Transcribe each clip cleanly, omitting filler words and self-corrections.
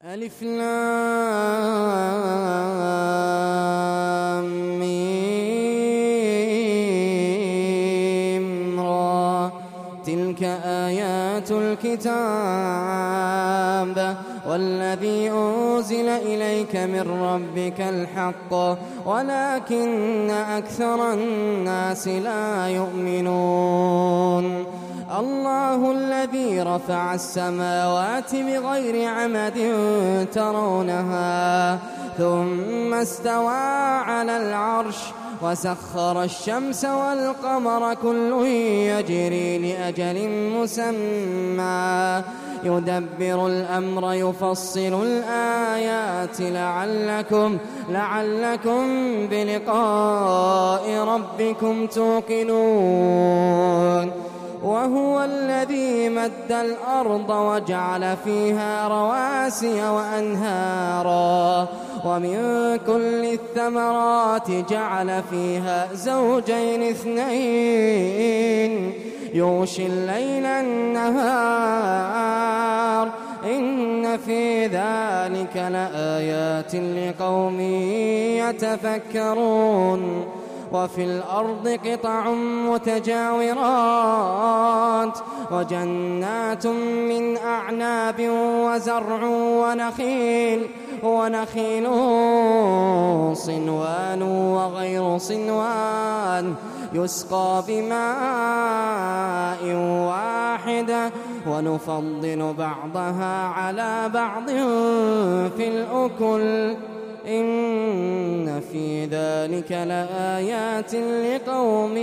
ألف لام ميم را تلك آيات الكتاب والذي أنزل إليك من ربك الحق ولكن أكثر الناس لا يؤمنون. الله الذي رفع السماوات بغير عمد ترونها ثم استوى على العرش وسخر الشمس والقمر كل يجري لأجل مسمى يدبر الأمر يفصل الآيات لعلكم بلقاء ربكم توقنون. وهو الذي مد الأرض وجعل فيها رواسي وأنهارا ومن كل الثمرات جعل فيها زوجين اثنين يغشي الليل النهار إن في ذلك لآيات لقوم يتفكرون. وفي الأرض قطع متجاورات وجنات من أعناب وزرع ونخيل صنوان وغير صنوان يسقى بماء واحد ونفضل بعضها على بعض في الأكل إن في ذلك لآيات لقوم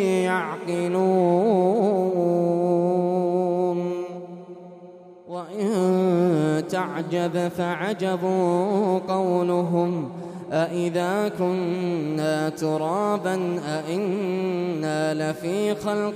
يعقلون. وإن تعجب فعجب قولهم أإذا كنا ترابا أإنا لفي خلق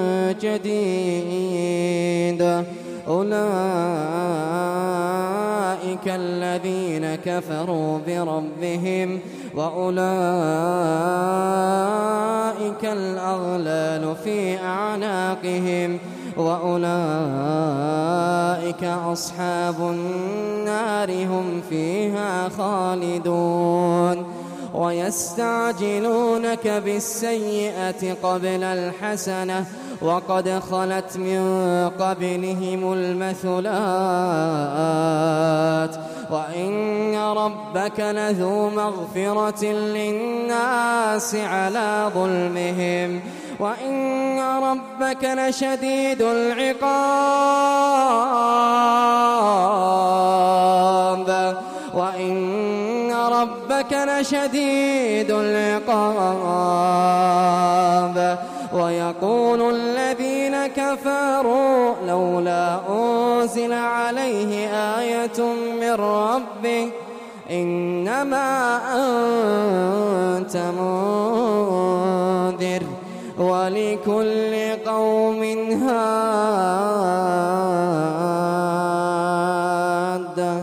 جديد أولئك الذين كفروا بربهم وأولئك الأغلال في أعناقهم وأولئك أصحاب النار هم فيها خالدون. ويستعجلونك بالسيئة قبل الحسنة وقد خلت من قبلهم المثلات وإن ربك لذو مغفرة للناس على ظلمهم وإن ربك لشديد العقاب ويقول الذين كفروا لولا أنزل عليه آية من ربه إنما أنت منذر ولكل قوم هاد.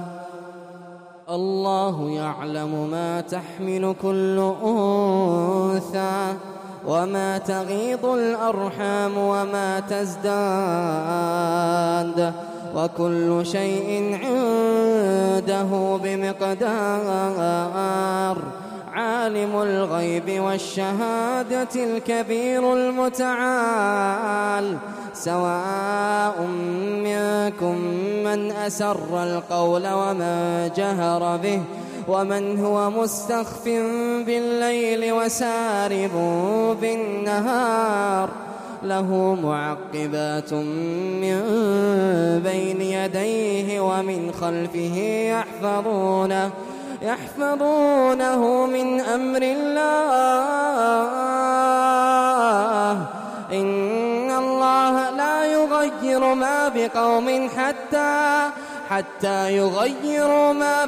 الله يعلم ما تحمل كل أنثى وما تغيض الأرحام وما تزداد وكل شيء عنده بمقدار. عالم الغيب والشهادة الكبير المتعال سواء منكم من أسر القول ومن جهر به ومن هو مستخف بالليل وسارب بالنهار له معقبات من بين يديه ومن خلفه يحفظونه من أمر الله إن الله لا يغير ما بقوم حتى يغيروا ما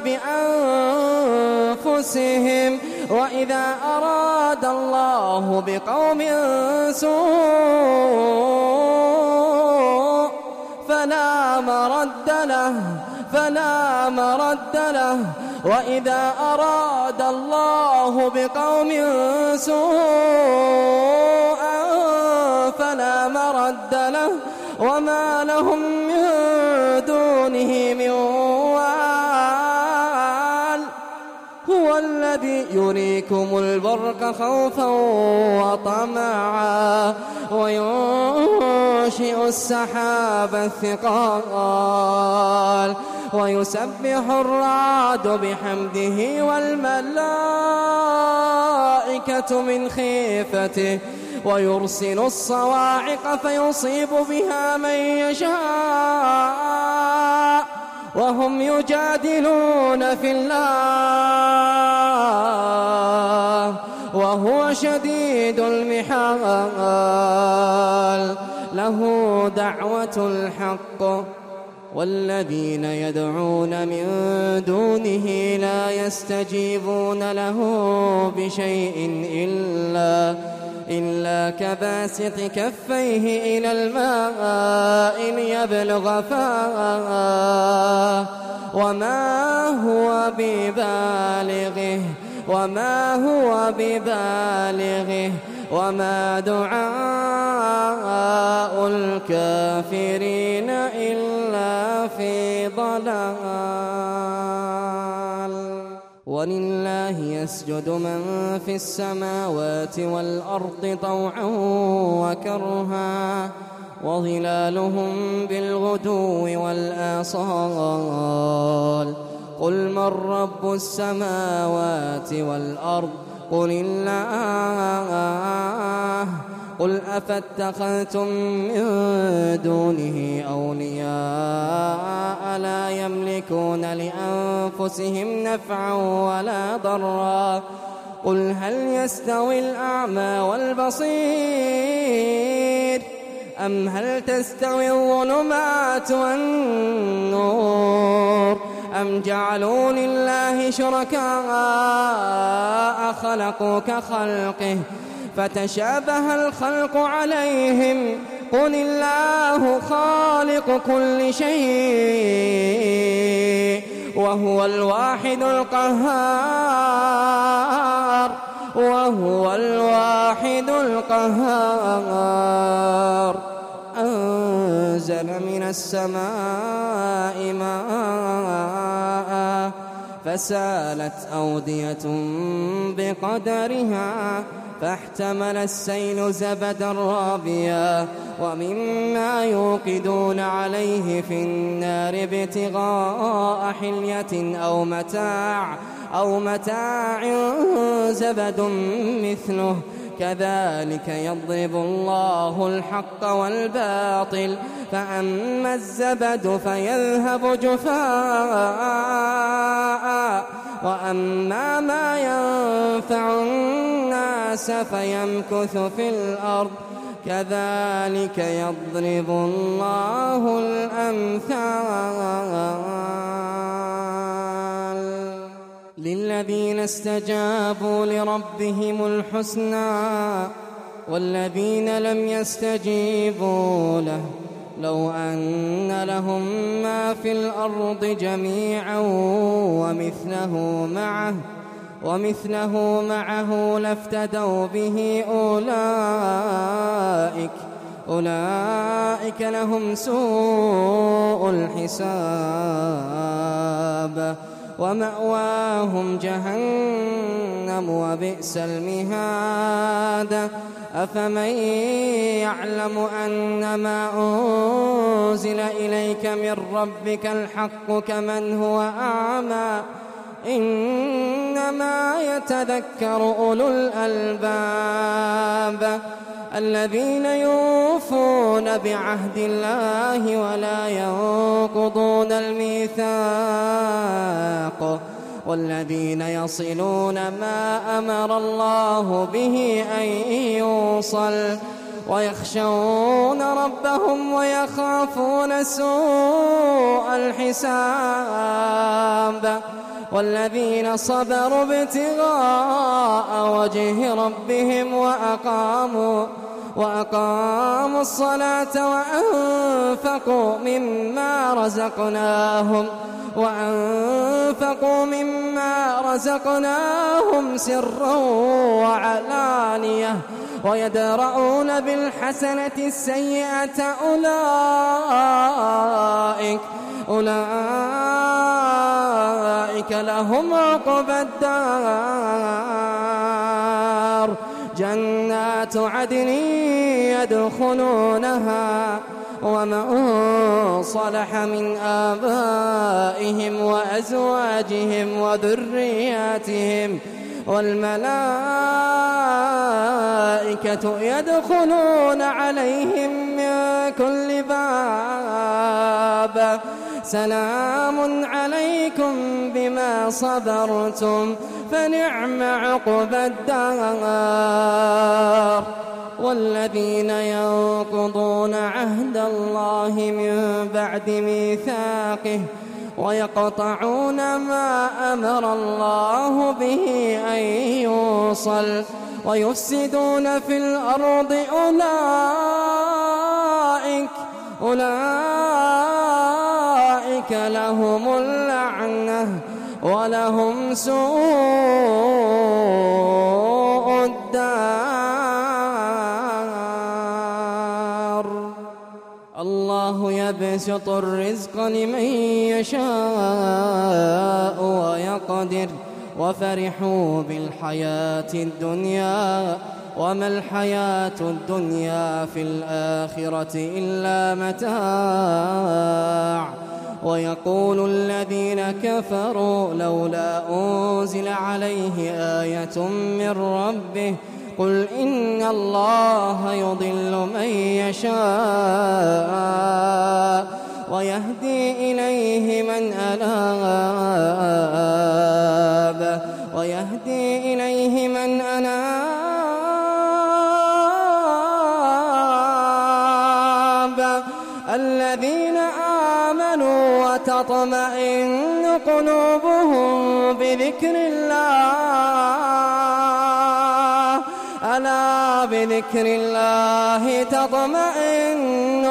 بأنفسهم وإذا أراد الله بقوم سوء فلا مرد له وإذا أراد الله بقوم سوءا فلا مرد له وما لهم من دونه من وال. الذي يريكم البرق خوفا وطمعا وينشئ السحاب الثقال ويسبح الرعد بحمده والملائكة من خيفته ويرسل الصواعق فيصيب بها من يشاء وهم يجادلون في الله وهو شديد المحال له دعوة الحق والذين يدعون من دونه لا يستجيبون له بشيء إلا كباسط كفيه إلى الماء ليبلغ فاه وما هو ببالغه وما دعاء الكافرين إلا في ضلال ولله يسجد من في السماوات والأرض طوعا وكرها وظلالهم بالغدو والآصال قل من رب السماوات والأرض قل الله قل أفاتخذتم من دونه أولياء لا يملكون لأنفسهم نفعا ولا ضرا قل هل يستوي الأعمى والبصير أم هل تستوي الظلمات والنور أم جعلوا لله شركاء خلقوا كخلقه فتشابه الخلق عليهم قل الله خالق كل شيء وهو الواحد القهار أنزل من السماء ماء فسالت أودية بقدرها فاحتمل السيل زبدا رابيا ومما يوقدون عليه في النار ابتغاء حلية أو متاع زبد مثله كذلك يضرب الله الحق والباطل فأما الزبد فيذهب جفاء وأما ما ينفع الناس فيمكث في الأرض كذلك يضرب الله الأمثال للذين استجابوا لربهم الحسنى والذين لم يستجيبوا له لو أن لهم ما في الأرض جميعا ومثله معه لافتدوا به أولئك لهم سوء الحساب ومأواهم جهنم وبئس المهاد أفمن يعلم أنما أنزل إليك من ربك الحق كمن هو أعمى إنما يتذكر أولو الألباب الذين يوفون بعهد الله ولا ينقضون الميثاق والذين يصلون ما أمر الله به أن يوصل ويخشون ربهم ويخافون سوء الحساب والذين صبروا ابتغاء وجه ربهم وأقاموا الصلاة وأنفقوا مما رزقناهم سرا وعلانية ويدرؤون بالحسنة السيئة أولئك أولئك لهم عقبى الدار جنات عدن يدخلونها ومن صلح من آبائهم وأزواجهم وذرياتهم والملائكة يدخلون عليهم من كل باب سلام عليكم بما صبرتم فنعم عقبى الدار. والذين ينقضون عهد الله من بعد ميثاقه ويقطعون ما أمر الله به أن يوصل ويفسدون في الأرض أولئك لهم اللعنة ولهم سوء الدار. الله يبسط الرزق لمن يشاء ويقدر وفرحوا بالحياة الدنيا وما الحياة الدنيا في الآخرة إلا متاع. ويقول الذين كفروا لولا أنزل عليه آية من ربه قل إن الله يضل من يشاء ويهدي إليه من أناب الذين آمنوا وتطمئن قلوبهم بذكر الله ألا بذكر الله تطمئن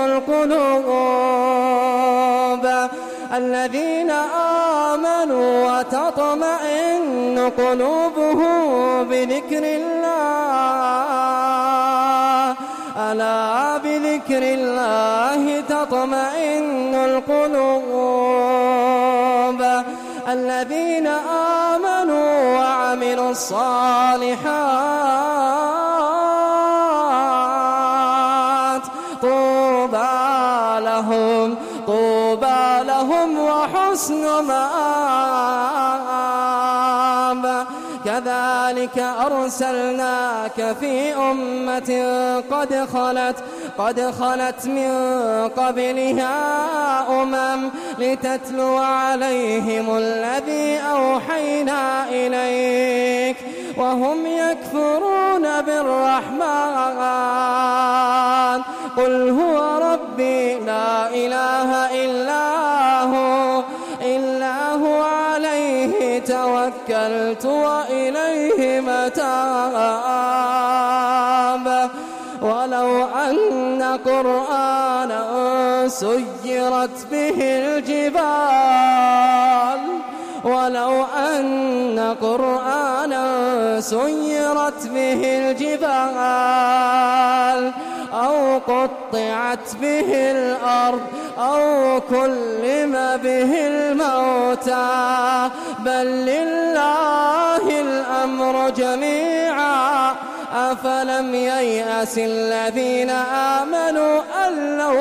القلوب. الذين آمنوا وتطمئن قلوبهم بذكر الله ألا بذكر الله تطمئن القلوب. الذين آمنوا وعملوا الصالحات طوبى لهم وحسن مآب. كذلك أرسلناك في أمة قد خلت من قبلها لتتلو عليهم الذي أوحينا إليك وهم يكفرون بالرحمن قل هو ربي لا إله إلا هو عليه توكلت وإليه متاب. ولو أن قرآنا سيرت به الجبال أو قطعت به الأرض أو كلم به الموتى بل لله الأمر جميعا أفلم ييأس الذين آمنوا أن لو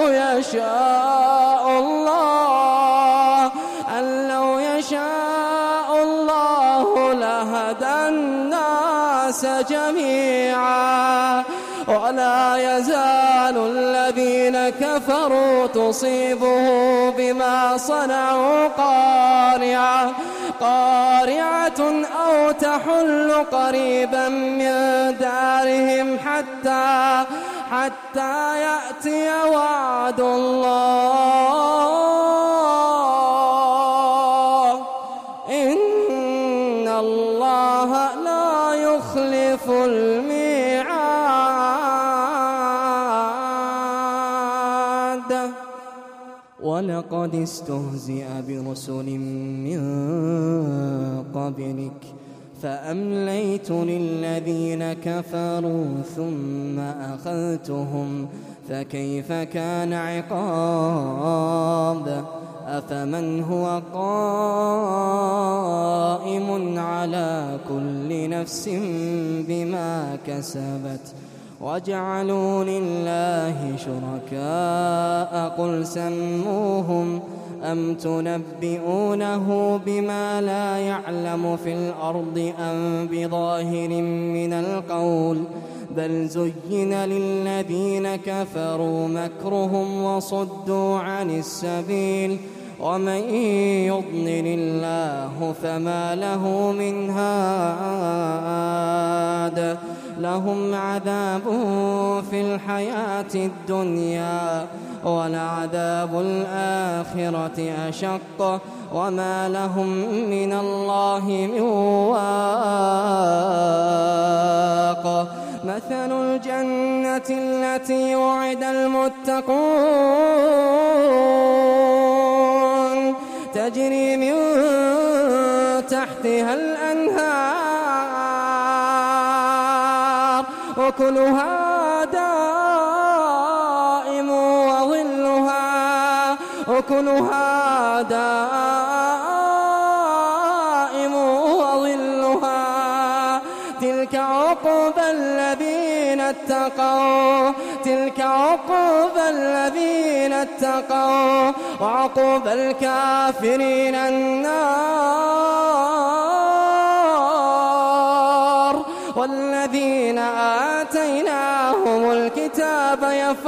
يشاء الله لهدى الناس جميعا. ولا يزال الذين كفروا تصيبه بما صنعوا قارعة أو تحل قريبا من دارهم حتى يأتي وعد الله إن الله لا يخلف الميعاد. ولقد استهزئ برسل من قبلك فأمليت للذين كفروا ثم أخذتهم فكيف كان عقاب. أفمن هو نفس بما كسبت وجعلوا لله شركاء قل سموهم أم تنبئونه بما لا يعلم في الأرض أم بظاهر من القول بل زين للذين كفروا مكرهم وصدوا عن السبيل ومن يضلل الله فما له من هاد لهم عذاب في الحياة الدنيا ولعذاب الآخرة أشق وما لهم من الله من واق مثل الجنة التي وعد المتقون تجري من تحتها الأنهار أكلها دائم وظلها تلك عقبى الذين اتقوا وعقبى الكافرين النار والذين آتيناهم الكتاب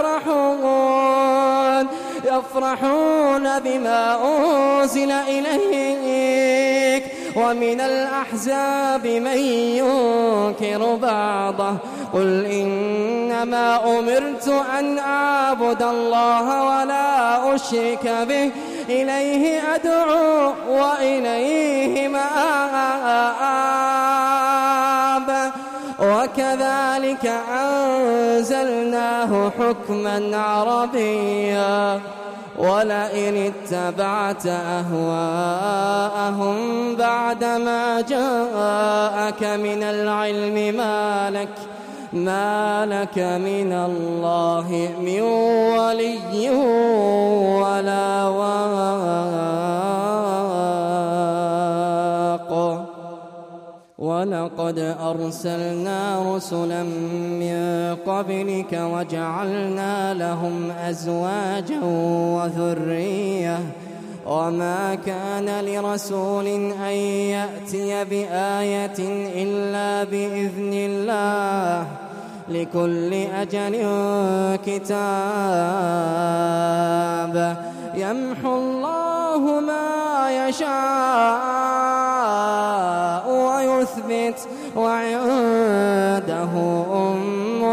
يفرحون بما أنزل إليك ومن الأحزاب من ينكر بعضه قل إنما أمرت أن أعبد الله ولا أشرك به إليه أدعو وإليه مآب وكذلك أنزلناه حكما عربيا ولئن اتبعت أهواءهم بعدما جاءك من العلم ما لك من الله من ولي ولا واق ولقد أرسلنا رسلا من قبلك وجعلنا لهم أزواجا وذرية وما كان لرسول أن يأتي بآية إلا بإذن الله لكل أجل كتاب يمحو الله ما يشاء ويثبت وعنده أم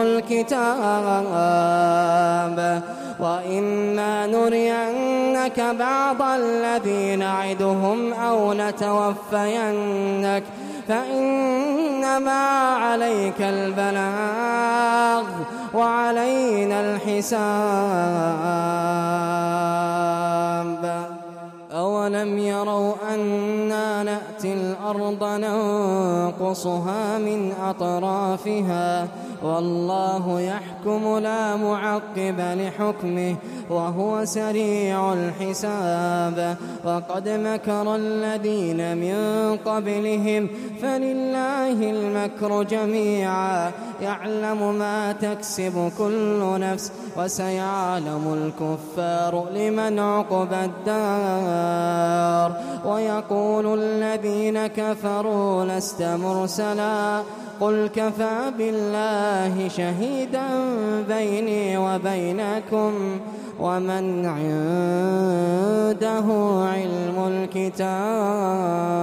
الكتاب وإما نرينك بعض الذي نعدهم أو نتوفينك فإنما عليك البلاغ وعلينا الحساب أولم يروا أنا نأتي الأرض ننقصها من أطرافها والله يحكم لا معقب لحكمه وهو سريع الحساب وقد مكر الذين من قبلهم فلله المكر جميعا يعلم ما تكسب كل نفس وسيعلم الكفار لمن عقبى الدار ويقول الذين كفروا لست مرسلا قل كفى بالله شهيدا بيني وبينكم ومن عنده علم الكتاب